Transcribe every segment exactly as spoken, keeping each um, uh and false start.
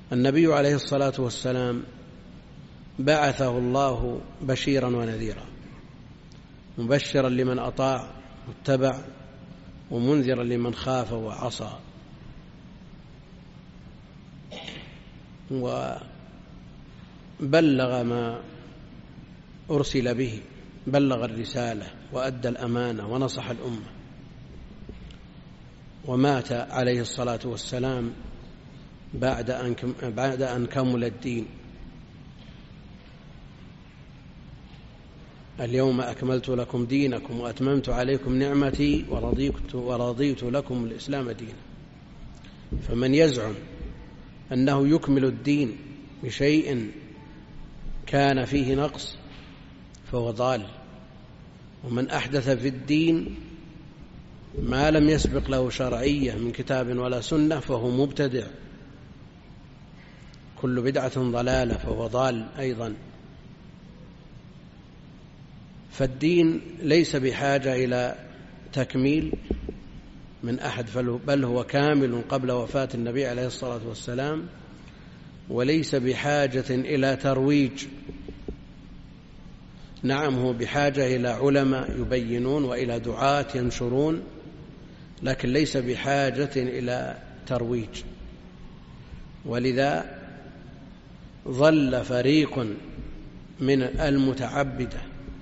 النبي عليه الصلاة والسلام بعثه الله بشيرا ونذيرا، مبشرا لمن أطاع واتبع، ومنذرا لمن خاف وعصى. وبلغ ما أرسل به، بلغ الرسالة وأدى الأمانة ونصح الأمة، ومات عليه الصلاة والسلام بعد أن بعد أن كمل الدين. اليوم أكملت لكم دينكم وأتممت عليكم نعمتي ورضيت, ورضيت لكم الإسلام دينا. فمن يزعم أنه يكمل الدين بشيء كان فيه نقص فهو ضال، ومن أحدث في الدين ما لم يسبق له شرعية من كتاب ولا سنة فهو مبتدع، كل بدعة ضلالة فهو ضال أيضا. فالدين ليس بحاجة إلى تكميل من أحد، بل هو كامل قبل وفاة النبي عليه الصلاة والسلام، وليس بحاجة إلى ترويج. نعم هو بحاجة إلى علماء يبينون وإلى دعاة ينشرون، لكن ليس بحاجة إلى ترويج. ولذا ظل فريق من المتعبدة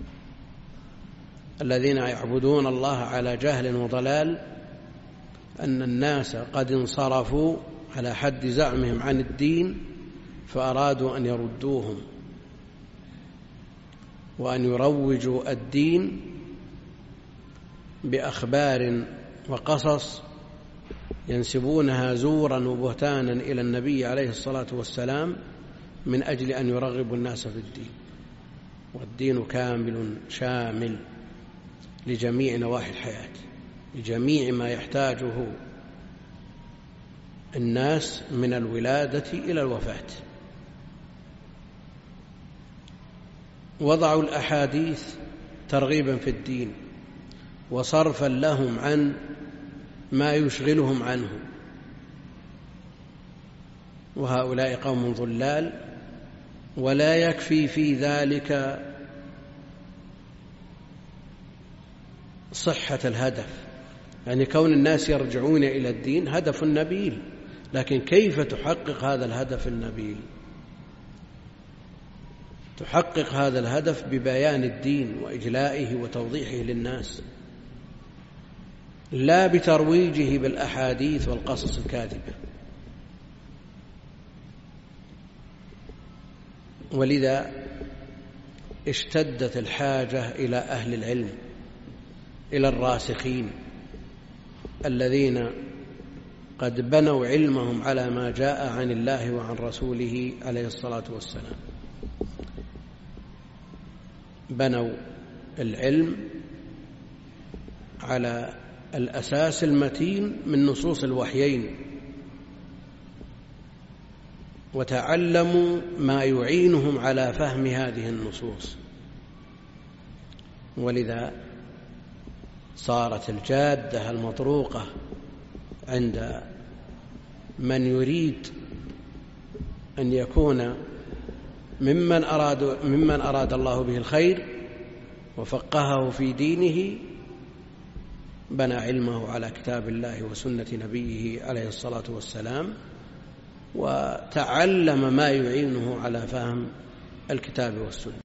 الذين يعبدون الله على جهل وضلال أن الناس قد انصرفوا على حد زعمهم عن الدين، فأرادوا أن يردوهم وأن يروجوا الدين بأخبار وقصص ينسبونها زورا وبهتانا إلى النبي عليه الصلاة والسلام من أجل أن يرغبوا الناس في الدين. والدين كامل شامل لجميع نواحي الحياة، لجميع ما يحتاجه الناس من الولادة إلى الوفاة. وضعوا الأحاديث ترغيبا في الدين وصرفا لهم عن ما يشغلهم عنه، وهؤلاء قوم ضلال. ولا يكفي في ذلك صحة الهدف، يعني كون الناس يرجعون إلى الدين هدف نبيل، لكن كيف تحقق هذا الهدف النبيل؟ تحقق هذا الهدف ببيان الدين وإجلائه وتوضيحه للناس، لا بترويجه بالأحاديث والقصص الكاذبة. ولذا اشتدت الحاجة إلى أهل العلم، إلى الراسخين الذين قد بنوا علمهم على ما جاء عن الله وعن رسوله عليه الصلاة والسلام. بنوا العلم على الأساس المتين من نصوص الوحيين، وتعلموا ما يعينهم على فهم هذه النصوص. ولذا صارت الجادة المطروقة عند من يريد أن يكون ممن أراد, ممن أراد الله به الخير وفقهه في دينه، بنى علمه على كتاب الله وسنة نبيه عليه الصلاة والسلام، وتعلم ما يعينه على فهم الكتاب والسنة.